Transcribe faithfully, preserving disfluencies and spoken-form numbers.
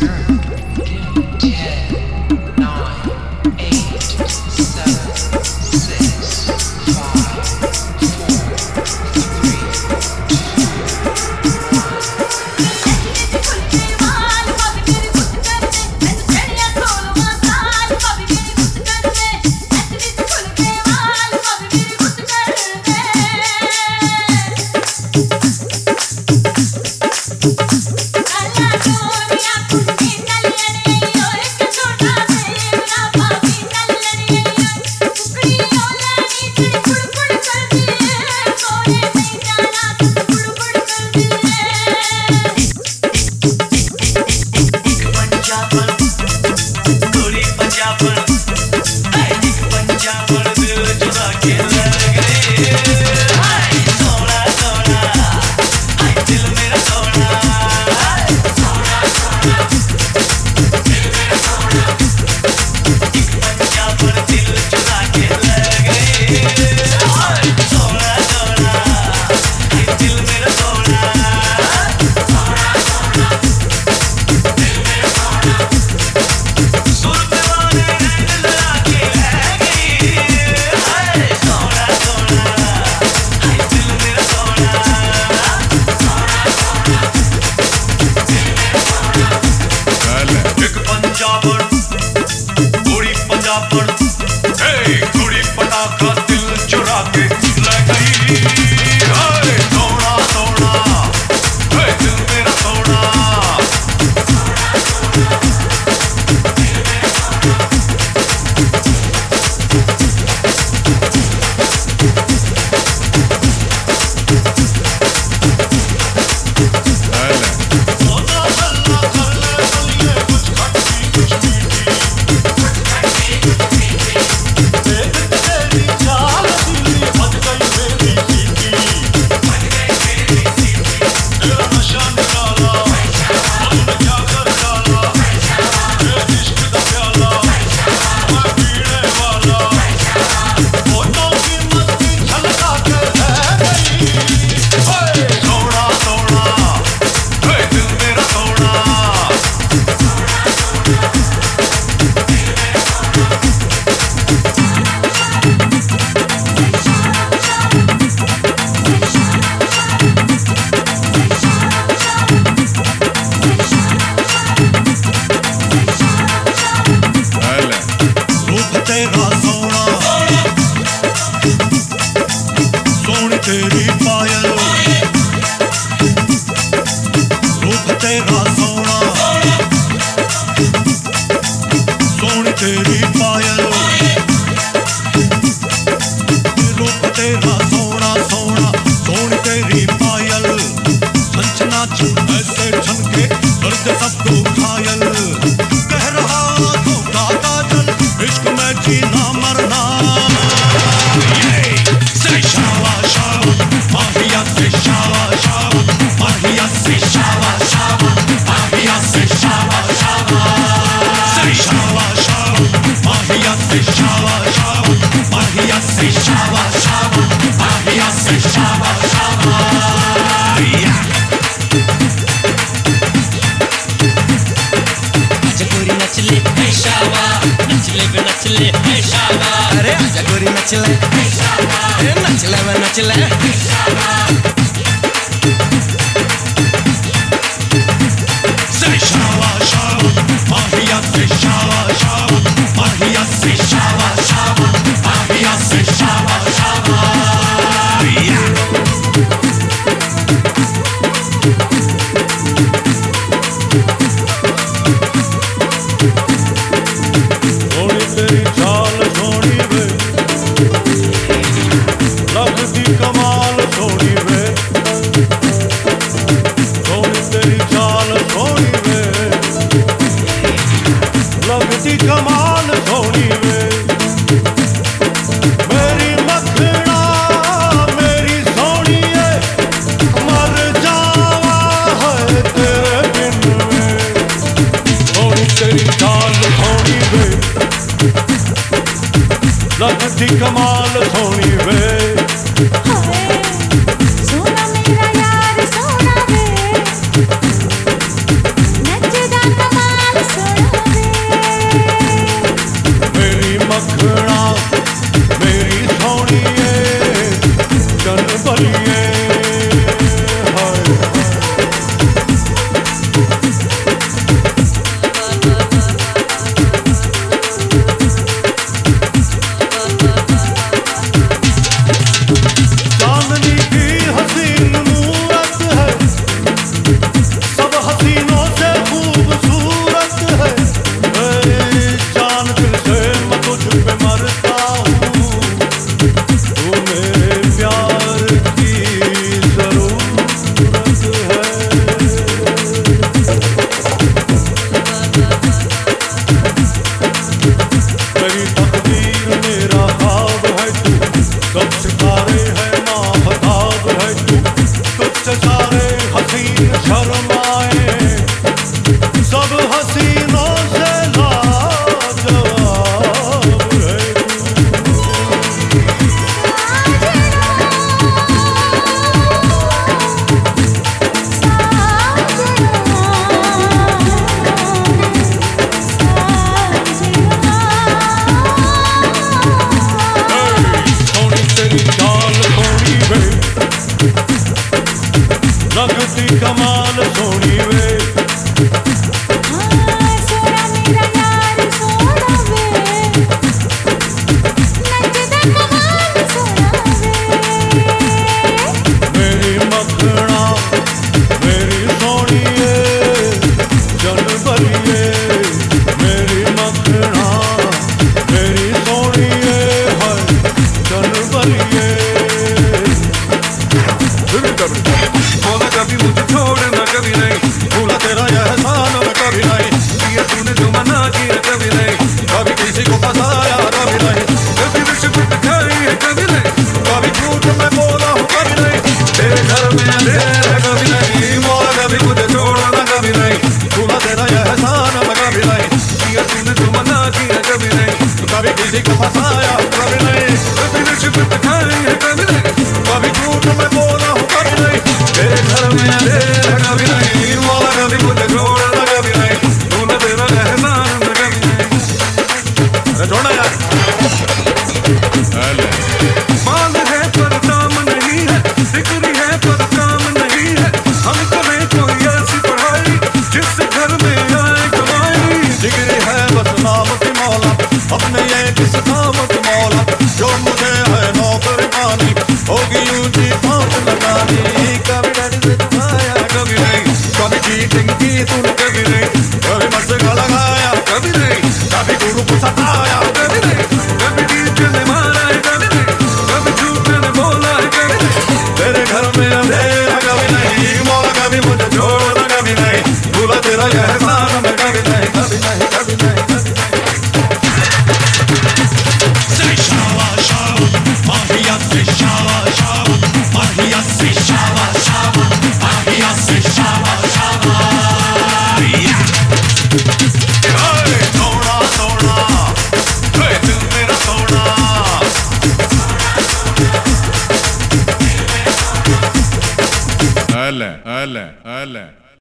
सोना मेरा यार सोना वे नचदा कमाल सब हसीनों से लाजवाब है सोनी तेरी चाल सोनी वे लगती कमाल सोनी वे बोला कभी मुझे छोड़ना कभी नहीं, भूला तेरा यह एहसान मैं कभी नहीं, किया तूने जो मना किया कभी नहीं, कभी किसी को फंसाया कभी नहीं, कभी रिश्वत खाई है कभी नहीं, कभी झूठ में बोला हूँ कभी नहीं, तेरे घर में अंधेरा कभी नहीं, मौला कभी मुझे छोड़ना कभी नहीं, भूला तेरा यह एहसान मैं कभी नहीं, किया तूने जो मना किया कभी नहीं, कभी किसी को फंसाया कभी नहीं, कभी रिश्वत खाई है कभी नहीं, कभी झूठ में बोला हूँ कभी नहीं, तेरे घर में अंधेरा कभी नहीं, मौला कभी मुझे छोड़ना कभी नहीं, तूने तेरा एहसान मैं कभी नहीं। अरे छोड़ना यार माल है पर दाम नहीं है, डिग्री है पर काम नहीं है, हम करें कोई ऐसी पढ़ाई जिससे घर में आए कमाई। डिग्री है बस नाम की मौला, अपने ये किस काम की मौला, जो मुझे है नौकरी पानी होगी ऊंची पाँच लगानी, कभी डैडी से छुपाया कभी नहीं, कभी चीटिंग की तूने कभी नहीं, कभी मस्का लगाया कभी नहीं, कभी गुरु को सताया कभी नहीं, कभी टीचर ने मारा है कभी नहीं, कभी झूठ ने बोला है कभी नहीं, तेरे घर में अंधेरा कभी नहीं, मौला कभी मुझे छोड़ना कभी नहीं, भूला तेरा यह एहसान मैं कभी नहीं, कभी नहीं, कभी नहीं, कभी नहीं। Say shawa shawa, mahiya say shawa shawa, mahiya say shawa shawa, mahiya say shawa shawa. Yeah. Hey, सोना सोना, hey, तू मेरा सोना। هلا هلا هلا